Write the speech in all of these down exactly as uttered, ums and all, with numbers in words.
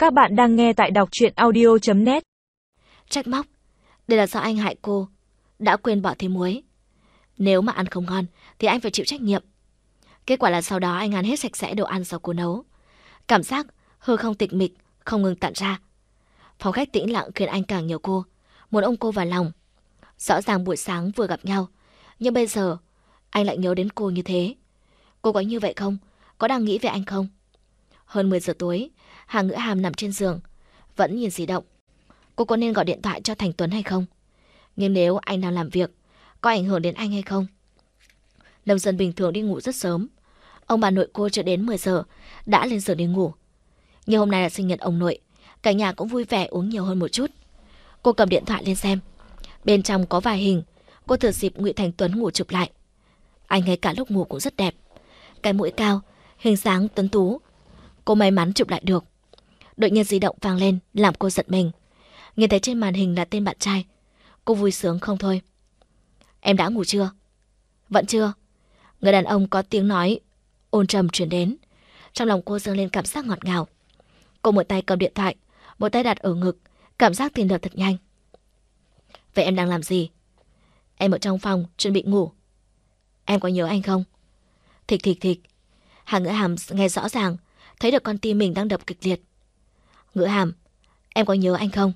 Các bạn đang nghe tại đọc truyện audio chấm net. Trách móc, đây là do anh hại cô, đã quên bỏ thêm muối. Nếu mà ăn không ngon thì anh phải chịu trách nhiệm. Kết quả là sau đó anh ăn hết sạch sẽ đồ ăn do cô nấu. Cảm giác hư không tịch mịch không ngừng tản ra. Phòng khách tĩnh lặng khiến anh càng nhớ cô, muốn ôm cô vào lòng. Rõ ràng buổi sáng vừa gặp nhau, nhưng bây giờ anh lại nhớ đến cô như thế. Cô có như vậy không? Có đang nghĩ về anh không? Hơn mười giờ tối, Hà Ngữ Hàm nằm trên giường, vẫn nhìn di động. Cô có nên gọi điện thoại cho Thành Tuấn hay không? Nhưng nếu anh đang làm việc, có ảnh hưởng đến anh hay không? Lâm Dân bình thường đi ngủ rất sớm. Ông bà nội cô chưa đến mười giờ đã lên giường đi ngủ. Nhưng hôm nay là sinh nhật ông nội, cả nhà cũng vui vẻ uống nhiều hơn một chút. Cô cầm điện thoại lên xem. Bên trong có vài hình, cô thừa dịp Ngụy Thành Tuấn ngủ chụp lại. Anh ngay cả lúc ngủ cũng rất đẹp. Cái mũi cao, hình dáng tuấn tú. Cô may mắn chụp lại được. Đột nhiên di động vang lên làm cô giật mình. Nhìn thấy trên màn hình là tên bạn trai, cô vui sướng không thôi. Em đã ngủ chưa? Vẫn chưa. Người đàn ông có tiếng nói ôn trầm truyền đến. Trong lòng cô dâng lên cảm giác ngọt ngào. Cô một tay cầm điện thoại, một tay đặt ở ngực, cảm giác tim đập thật nhanh. Vậy em đang làm gì? Em ở trong phòng chuẩn bị ngủ. Em có nhớ anh không? Thịch thịch thịch. Hà Ngữ Hàm nghe rõ ràng, thấy được con tim mình đang đập kịch liệt. Ngữ Hàm, em có nhớ anh không?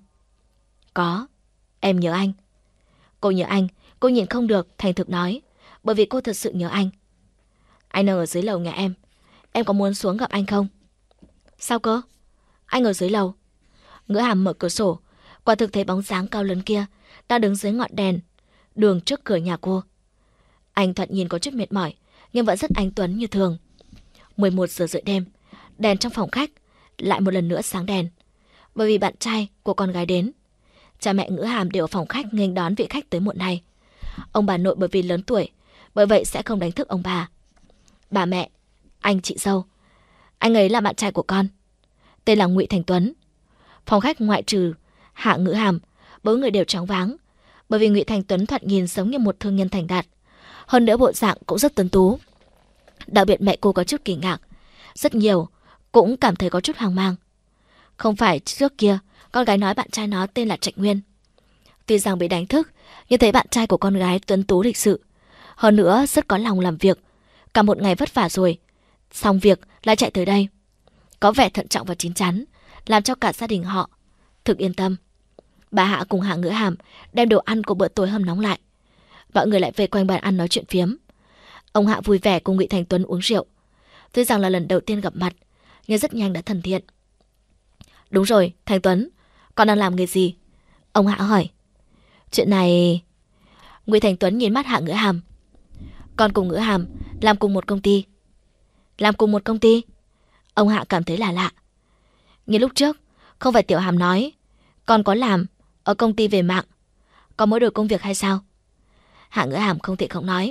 Có, em nhớ anh. Cô nhớ anh, cô nhịn không được thành thực nói, bởi vì cô thật sự nhớ anh. Anh đang ở dưới lầu nhà em, em có muốn xuống gặp anh không? Sao cơ? Anh ở dưới lầu. Ngữ Hàm mở cửa sổ, quả thực thấy bóng dáng cao lớn kia đang đứng dưới ngọn đèn đường trước cửa nhà cô. Anh thoạt nhìn có chút mệt mỏi, nhưng vẫn rất anh tuấn như thường. mười một giờ rưỡi đêm, đèn trong phòng khách lại một lần nữa sáng đèn, bởi vì bạn trai của con gái đến. Cha mẹ Ngữ Hàm đều ở phòng khách nghênh đón vị khách tới muộn này. Ông bà nội bởi vì lớn tuổi, bởi vậy sẽ không đánh thức ông bà. Bà mẹ, anh chị dâu, anh ấy là bạn trai của con, tên là Ngụy Thành Tuấn. Phòng khách ngoại trừ Hạ Ngữ Hàm, bốn người đều choáng váng, bởi vì Ngụy Thành Tuấn thoạt nhìn giống như một thương nhân thành đạt, hơn nữa bộ dạng cũng rất tuấn tú. Đặc biệt mẹ cô có chút kinh ngạc, rất nhiều cũng cảm thấy có chút hoang mang. Không phải trước kia con gái nói bạn trai nó tên là Trạch Nguyên. Tuy rằng bị đánh thức, nhưng thấy bạn trai của con gái tuấn tú lịch sự, hơn nữa rất có lòng làm việc. Cả một ngày vất vả rồi, xong việc lại chạy tới đây, có vẻ thận trọng và chín chắn, làm cho cả gia đình họ thực yên tâm. Bà Hạ cùng Hạ Ngữ Hàm đem đồ ăn của bữa tối hâm nóng lại. Mọi người lại về quanh bàn ăn nói chuyện phiếm. Ông Hạ vui vẻ cùng Ngụy Thành Tuấn uống rượu. Tuy rằng là lần đầu tiên gặp mặt, nhưng rất nhanh đã thân thiện. Đúng rồi, Thành Tuấn, con đang làm nghề gì? Ông Hạ hỏi. Chuyện này... Ngụy Thành Tuấn nhìn mắt Hạ Ngữ Hàm. Con cùng Ngữ Hàm làm cùng một công ty. Làm cùng một công ty? Ông Hạ cảm thấy là lạ. Như lúc trước, không phải Tiểu Hàm nói con có làm ở công ty về mạng, có mỗi đổi công việc hay sao? Hạ Ngữ Hàm không thể không nói.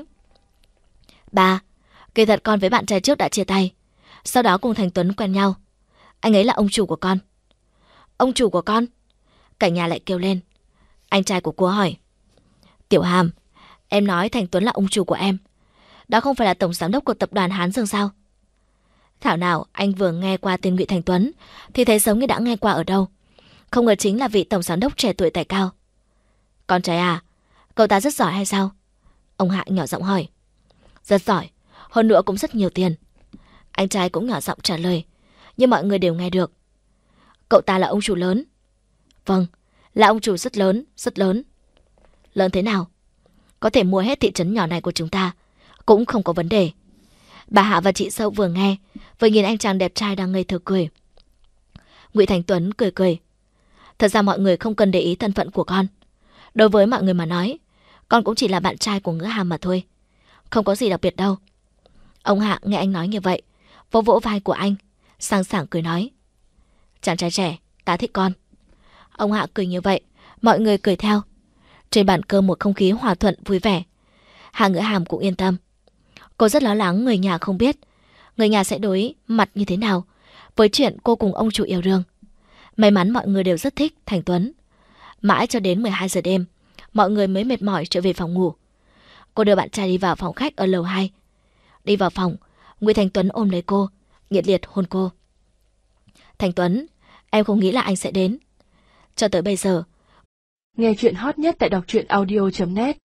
Bà, kỳ thật con với bạn trai trước đã chia tay, sau đó cùng Thành Tuấn quen nhau. Anh ấy là ông chủ của con. Ông chủ của con? Cả nhà lại kêu lên. Anh trai của cô hỏi. Tiểu Hàm, em nói Thành Tuấn là ông chủ của em, đó không phải là tổng giám đốc của tập đoàn Hán Dương sao? Thảo nào anh vừa nghe qua tên Ngụy Thành Tuấn thì thấy giống như đã nghe qua ở đâu. Không ngờ chính là vị tổng giám đốc trẻ tuổi tài cao. Con trai à, cậu ta rất giỏi hay sao? Ông Hạ nhỏ giọng hỏi. Rất giỏi, hơn nữa cũng rất nhiều tiền. Anh trai cũng nhỏ giọng trả lời, nhưng mọi người đều nghe được. Cậu ta là ông chủ lớn. Vâng, là ông chủ rất lớn, rất lớn. Lớn thế nào? Có thể mua hết thị trấn nhỏ này của chúng ta, cũng không có vấn đề. Bà Hạ và chị Sâu vừa nghe, vừa nhìn anh chàng đẹp trai đang ngây thơ cười. Ngụy Thành Tuấn cười cười. Thật ra mọi người không cần để ý thân phận của con. Đối với mọi người mà nói, con cũng chỉ là bạn trai của Ngữ Hàm mà thôi, không có gì đặc biệt đâu. Ông Hạ nghe anh nói như vậy, vỗ vỗ vai của anh, sang sảng cười nói. Chàng trai trẻ, ta thích con. Ông Hạ cười như vậy, mọi người cười theo. Trên bàn cơm một không khí hòa thuận vui vẻ. Hạ Ngữ Hàm cũng yên tâm. Cô rất lo lắng người nhà không biết người nhà sẽ đối mặt như thế nào với chuyện cô cùng ông chủ yêu đương. May mắn mọi người đều rất thích Thành Tuấn. Mãi cho đến mười hai giờ đêm, mọi người mới mệt mỏi trở về phòng ngủ. Cô đưa bạn trai đi vào phòng khách ở lầu hai. Đi vào phòng, Ngụy Thành Tuấn ôm lấy cô, nhiệt liệt hôn cô. Thành Tuấn, Em không nghĩ là anh sẽ đến. Cho tới bây giờ. Nghe chuyện hot nhất tại đọc truyện audio chấm net.